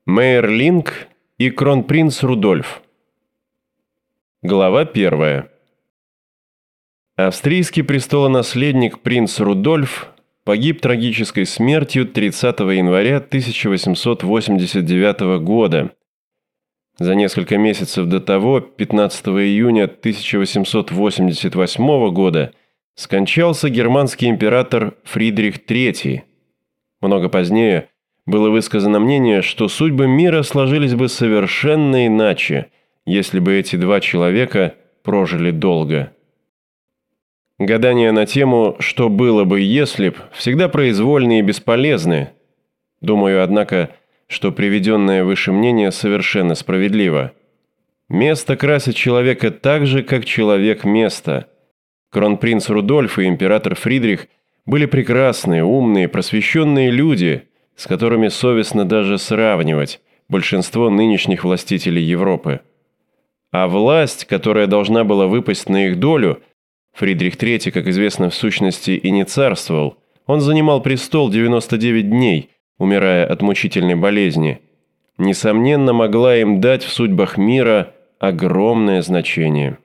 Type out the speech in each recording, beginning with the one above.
Мейерлинг и кронпринц Рудольф. Глава 1. Австрийский престолонаследник принц Рудольф погиб трагической смертью 30 января 1889 года. За несколько месяцев до того, 15 июня 1888 года, скончался германский император Фридрих III. Много позднее было высказано мнение, что судьбы мира сложились бы совершенно иначе, если бы эти два человека прожили долго. Гадания на тему «что было бы, если б» всегда произвольны и бесполезны. Думаю, однако, что приведенное выше мнение совершенно справедливо. Место красит человека так же, как человек место. Кронпринц Рудольф и император Фридрих были прекрасные, умные, просвещенные люди, с которыми совестно даже сравнивать большинство нынешних властителей Европы. А власть, которая должна была выпасть на их долю, Фридрих III, как известно, в сущности и не царствовал, он занимал престол 99 дней, умирая от мучительной болезни, несомненно, могла им дать в судьбах мира огромное значение.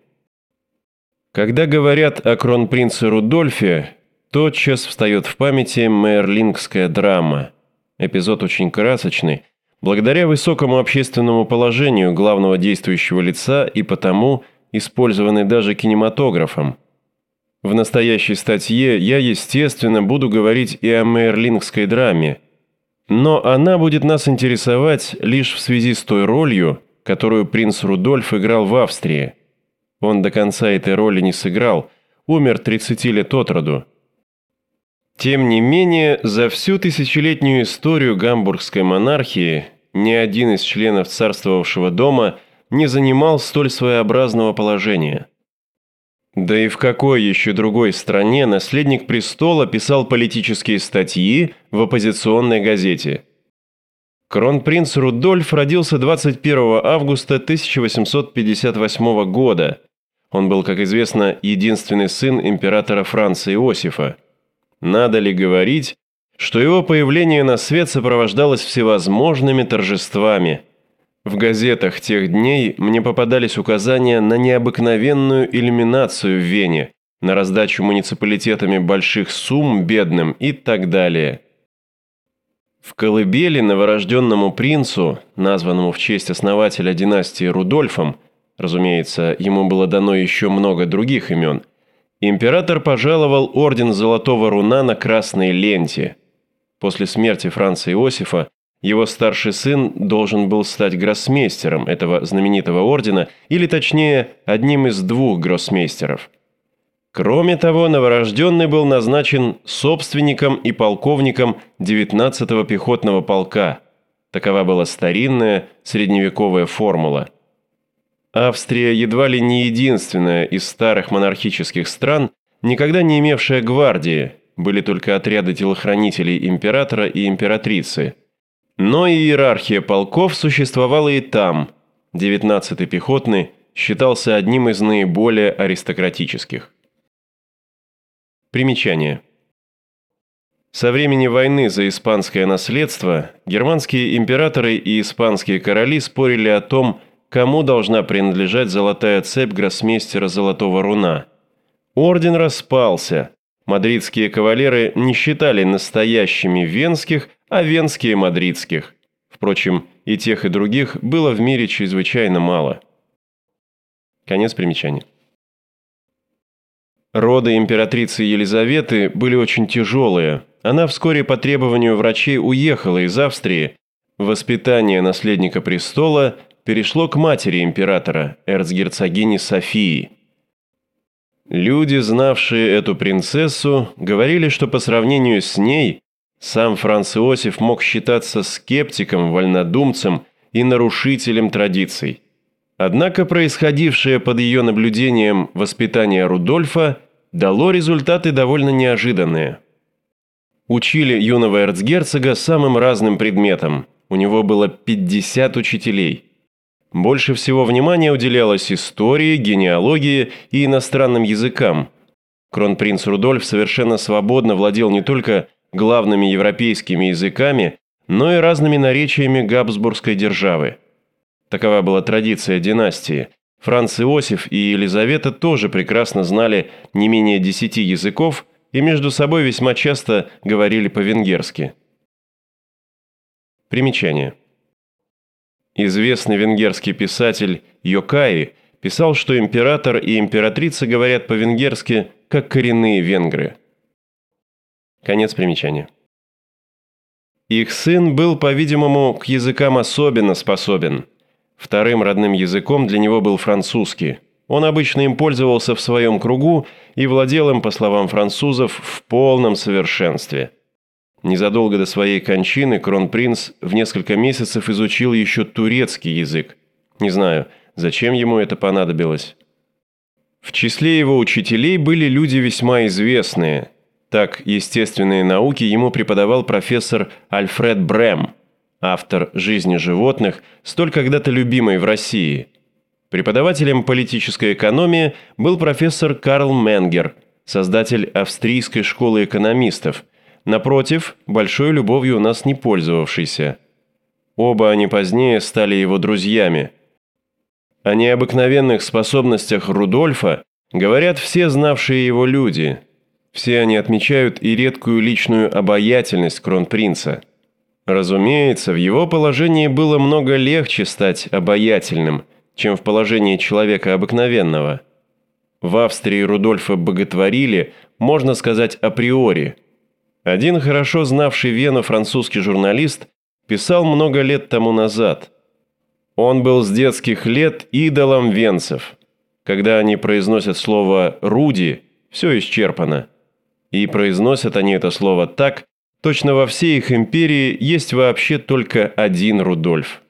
Когда говорят о кронпринце Рудольфе, тотчас встает в памяти мейерлингская драма. Эпизод очень красочный, благодаря высокому общественному положению главного действующего лица и потому использованный даже кинематографом. В настоящей статье я, естественно, буду говорить и о мейерлингской драме, но она будет нас интересовать лишь в связи с той ролью, которую принц Рудольф играл в Австрии. Он до конца этой роли не сыграл, умер 30 лет от роду. Тем не менее, за всю тысячелетнюю историю гамбургской монархии ни один из членов царствовавшего дома не занимал столь своеобразного положения. Да и в какой еще другой стране наследник престола писал политические статьи в оппозиционной газете? Кронпринц Рудольф родился 21 августа 1858 года. Он был, как известно, единственный сын императора Франца Иосифа. Надо ли говорить, что его появление на свет сопровождалось всевозможными торжествами? В газетах тех дней мне попадались указания на необыкновенную иллюминацию в Вене, на раздачу муниципалитетами больших сумм бедным и так далее. В колыбели новорожденному принцу, названному в честь основателя династии Рудольфом, разумеется, ему было дано еще много других имен, император пожаловал орден Золотого Руна на красной ленте. После смерти Франца Иосифа его старший сын должен был стать гроссмейстером этого знаменитого ордена, или точнее, одним из двух гроссмейстеров. Кроме того, новорожденный был назначен собственником и полковником 19-го пехотного полка. Такова была старинная средневековая формула. Австрия едва ли не единственная из старых монархических стран, никогда не имевшая гвардии, были только отряды телохранителей императора и императрицы. Но и иерархия полков существовала и там. 19-й пехотный считался одним из наиболее аристократических. Примечание. Со времени войны за испанское наследство германские императоры и испанские короли спорили о том, кому должна принадлежать золотая цепь гроссмейстера Золотого Руна. Орден распался. Мадридские кавалеры не считали настоящими венских, а венские – мадридских. Впрочем, и тех, и других было в мире чрезвычайно мало. Конец примечания. Роды императрицы Елизаветы были очень тяжелые. Она вскоре по требованию врачей уехала из Австрии. Воспитание наследника престола перешло к матери императора, эрцгерцогине Софии. Люди, знавшие эту принцессу, говорили, что по сравнению с ней сам Франц Иосиф мог считаться скептиком, вольнодумцем и нарушителем традиций. Однако происходившее под ее наблюдением воспитание Рудольфа дало результаты довольно неожиданные. Учили юного эрцгерцога самым разным предметам. У него было 50 учителей. Больше всего внимания уделялось истории, генеалогии и иностранным языкам. Кронпринц Рудольф совершенно свободно владел не только главными европейскими языками, но и разными наречиями Габсбургской державы. Такова была традиция династии. Франц Иосиф и Елизавета тоже прекрасно знали не менее 10 языков и между собой весьма часто говорили по-венгерски. Примечание. Известный венгерский писатель Йокаи писал, что император и императрица говорят по-венгерски, как коренные венгры. Конец примечания. Их сын был, по-видимому, к языкам особенно способен. Вторым родным языком для него был французский. Он обычно им пользовался в своем кругу и владел им, по словам французов, в полном совершенстве. Незадолго до своей кончины кронпринц в несколько месяцев изучил еще турецкий язык. Не знаю, зачем ему это понадобилось. В числе его учителей были люди весьма известные. Так, естественные науки ему преподавал профессор Альфред Брем, автор «Жизни животных», столь когда-то любимой в России. Преподавателем политической экономии был профессор Карл Менгер, создатель австрийской школы экономистов, напротив, большой любовью у нас не пользовавшийся. Оба они позднее стали его друзьями. О необыкновенных способностях Рудольфа говорят все знавшие его люди. Все они отмечают и редкую личную обаятельность кронпринца. Разумеется, в его положении было много легче стать обаятельным, чем в положении человека обыкновенного. В Австрии Рудольфа боготворили, можно сказать, априори. Один хорошо знавший Вену французский журналист писал много лет тому назад: «Он был с детских лет идолом венцев. Когда они произносят слово «Руди», все исчерпано. И произносят они это слово так, точно во всей их империи есть вообще только один Рудольф».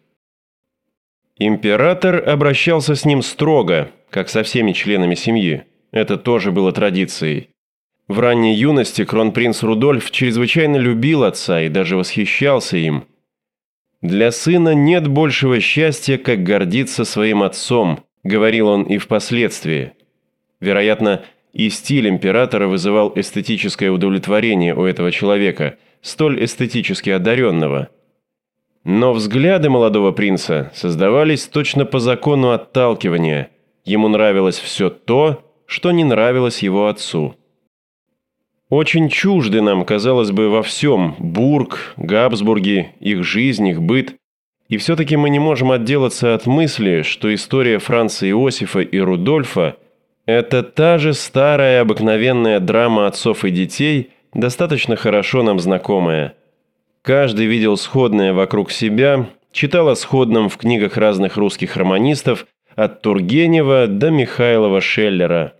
Император обращался с ним строго, как со всеми членами семьи. Это тоже было традицией. В ранней юности кронпринц Рудольф чрезвычайно любил отца и даже восхищался им. «Для сына нет большего счастья, как гордиться своим отцом», — говорил он и впоследствии. Вероятно, и стиль императора вызывал эстетическое удовлетворение у этого человека, столь эстетически одаренного. Но взгляды молодого принца создавались точно по закону отталкивания. Ему нравилось все то, что не нравилось его отцу. Очень чужды нам, казалось бы, во всем Бург, Габсбурги, их жизнь, их быт. И все-таки мы не можем отделаться от мысли, что история Франца Иосифа и Рудольфа – это та же старая обыкновенная драма отцов и детей, достаточно хорошо нам знакомая. Каждый видел сходное вокруг себя, читал о сходном в книгах разных русских романистов, от Тургенева до Михайлова Шеллера.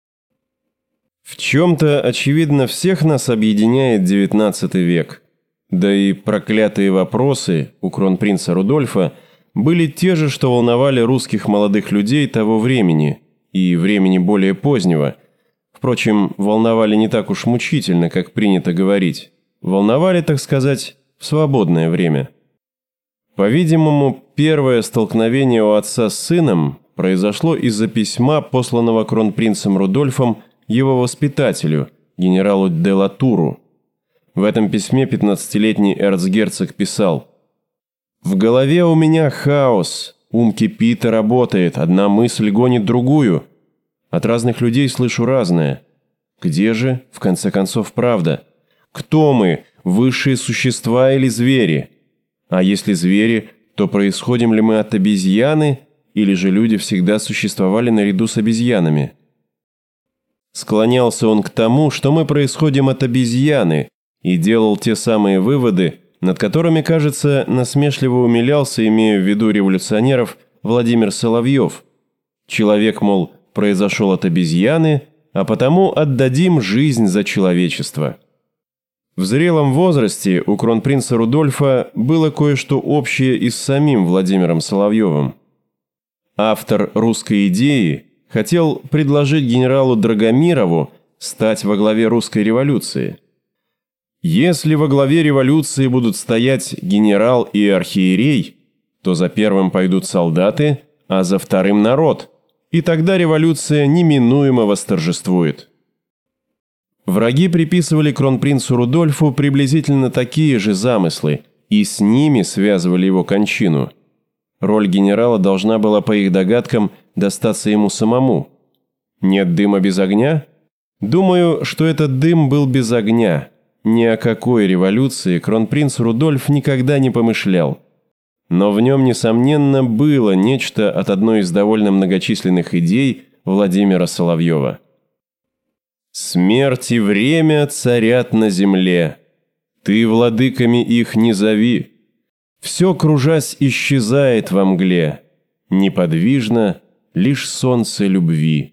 В чем-то, очевидно, всех нас объединяет XIX век. Да и проклятые вопросы у кронпринца Рудольфа были те же, что волновали русских молодых людей того времени и времени более позднего. Впрочем, волновали не так уж мучительно, как принято говорить. Волновали, так сказать, в свободное время. По-видимому, первое столкновение у отца с сыном произошло из-за письма, посланного кронпринцем Рудольфом его воспитателю, генералу де Латуру. В этом письме 15-летний эрцгерцог писал: «В голове у меня хаос, ум кипит и работает, одна мысль гонит другую. От разных людей слышу разное. Где же, в конце концов, правда? Кто мы, высшие существа или звери? А если звери, то происходим ли мы от обезьяны, или же люди всегда существовали наряду с обезьянами?» Склонялся он к тому, что мы происходим от обезьяны, и делал те самые выводы, над которыми, кажется, насмешливо умилялся, имея в виду революционеров, Владимир Соловьев. Человек, мол, произошел от обезьяны, а потому отдадим жизнь за человечество. В зрелом возрасте у кронпринца Рудольфа было кое-что общее и с самим Владимиром Соловьевым. Автор «Русской идеи» хотел предложить генералу Драгомирову стать во главе русской революции. Если во главе революции будут стоять генерал и архиерей, то за первым пойдут солдаты, а за вторым народ, и тогда революция неминуемо восторжествует. Враги приписывали кронпринцу Рудольфу приблизительно такие же замыслы, и с ними связывали его кончину. Роль генерала должна была, по их догадкам, достаться ему самому. Нет дыма без огня? Думаю, что этот дым был без огня. Ни о какой революции кронпринц Рудольф никогда не помышлял. Но в нем, несомненно, было нечто от одной из довольно многочисленных идей Владимира Соловьева. «Смерть и время царят на земле. Ты владыками их не зови. Все, кружась, исчезает во мгле. Неподвижно лишь солнце любви».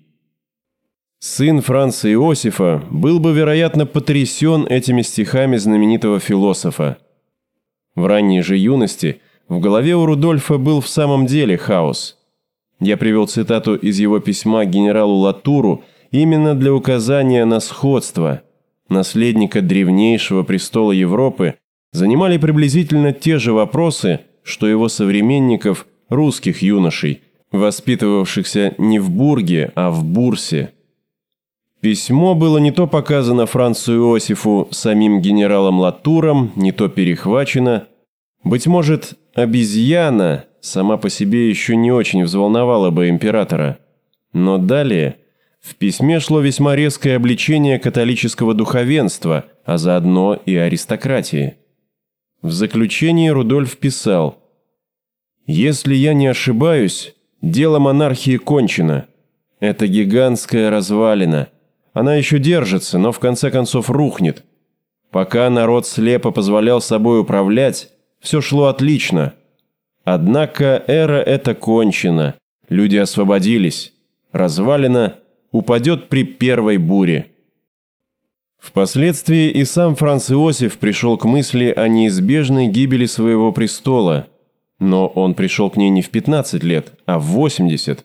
Сын Франца Иосифа был бы, вероятно, потрясен этими стихами знаменитого философа. В ранней же юности в голове у Рудольфа был в самом деле хаос. Я привел цитату из его письма генералу Латуру именно для указания на сходство. Наследника древнейшего престола Европы занимали приблизительно те же вопросы, что его современников, русских юношей, воспитывавшихся не в Бурге, а в Бурсе. Письмо было не то показано Францу Иосифу самим генералом Латуром, не то перехвачено. Быть может, обезьяна сама по себе еще не очень взволновала бы императора. Но далее в письме шло весьма резкое обличение католического духовенства, а заодно и аристократии. В заключении Рудольф писал: «Если я не ошибаюсь, дело монархии кончено. Это гигантская развалина. Она еще держится, но в конце концов рухнет. Пока народ слепо позволял собой управлять, все шло отлично. Однако эра эта кончена, люди освободились. Развалина упадет при первой буре». Впоследствии и сам Франц Иосиф пришел к мысли о неизбежной гибели своего престола, но он пришел к ней не в 15 лет, а в 80.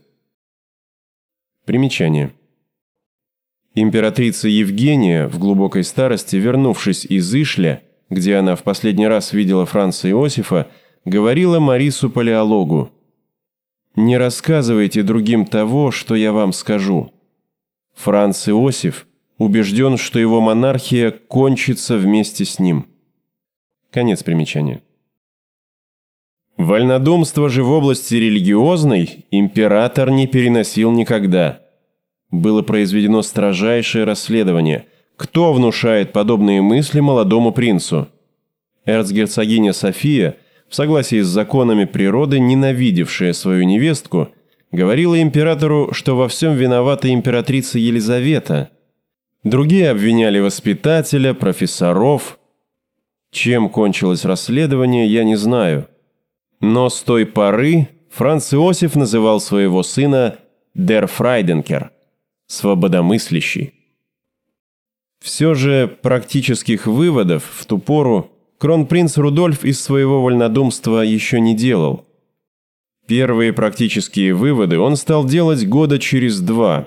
Примечание. Императрица Евгения, в глубокой старости, вернувшись из Ишля, где она в последний раз видела Франца Иосифа, говорила Марису Палеологу: «Не рассказывайте другим того, что я вам скажу. Франц Иосиф убежден, что его монархия кончится вместе с ним». Конец примечания. Вольнодумство же в области религиозной император не переносил никогда. Было произведено строжайшее расследование, кто внушает подобные мысли молодому принцу. Эрцгерцогиня София, в согласии с законами природы, ненавидевшая свою невестку, говорила императору, что во всем виновата императрица Елизавета. Другие обвиняли воспитателя, профессоров. Чем кончилось расследование, я не знаю. Но с той поры Франц Иосиф называл своего сына «дер Фрайденкер» – «свободомыслящий». Все же практических выводов в ту пору кронпринц Рудольф из своего вольнодумства еще не делал. Первые практические выводы он стал делать года через 2.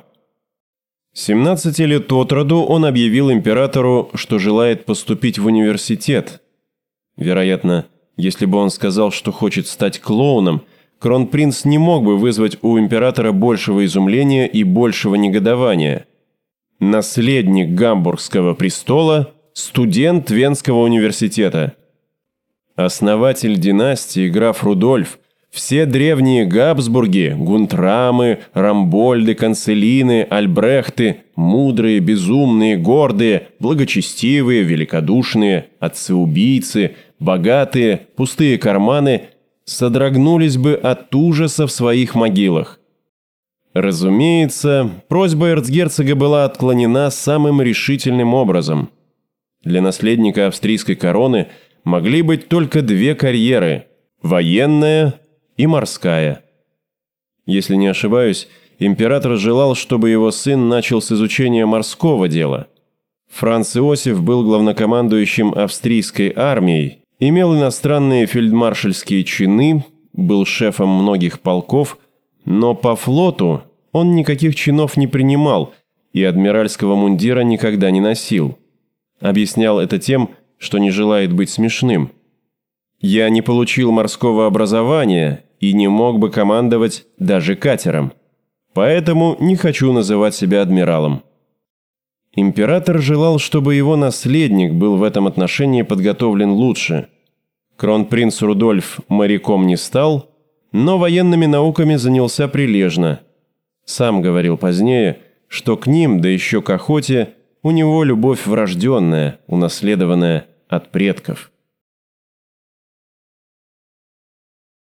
17 лет от роду он объявил императору, что желает поступить в университет. Вероятно, если бы он сказал, что хочет стать клоуном, кронпринц не мог бы вызвать у императора большего изумления и большего негодования. Наследник Гамбургского престола, студент Венского университета. Основатель династии граф Рудольф, все древние Габсбурги, Гунтрамы, Рамбольды, Канцелины, Альбрехты, мудрые, безумные, гордые, благочестивые, великодушные, отцы-убийцы, богатые, пустые карманы содрогнулись бы от ужаса в своих могилах. Разумеется, просьба эрцгерцога была отклонена самым решительным образом. Для наследника австрийской короны могли быть только 2 карьеры – военная и морская. Если не ошибаюсь, император желал, чтобы его сын начал с изучения морского дела. Франц Иосиф был главнокомандующим австрийской армией, имел иностранные фельдмаршальские чины, был шефом многих полков, но по флоту он никаких чинов не принимал и адмиральского мундира никогда не носил. Объяснял это тем, что не желает быть смешным. «Я не получил морского образования и не мог бы командовать даже катером, поэтому не хочу называть себя адмиралом». Император желал, чтобы его наследник был в этом отношении подготовлен лучше. Кронпринц Рудольф моряком не стал, но военными науками занялся прилежно. Сам говорил позднее, что к ним, да еще к охоте, у него любовь врожденная, унаследованная от предков.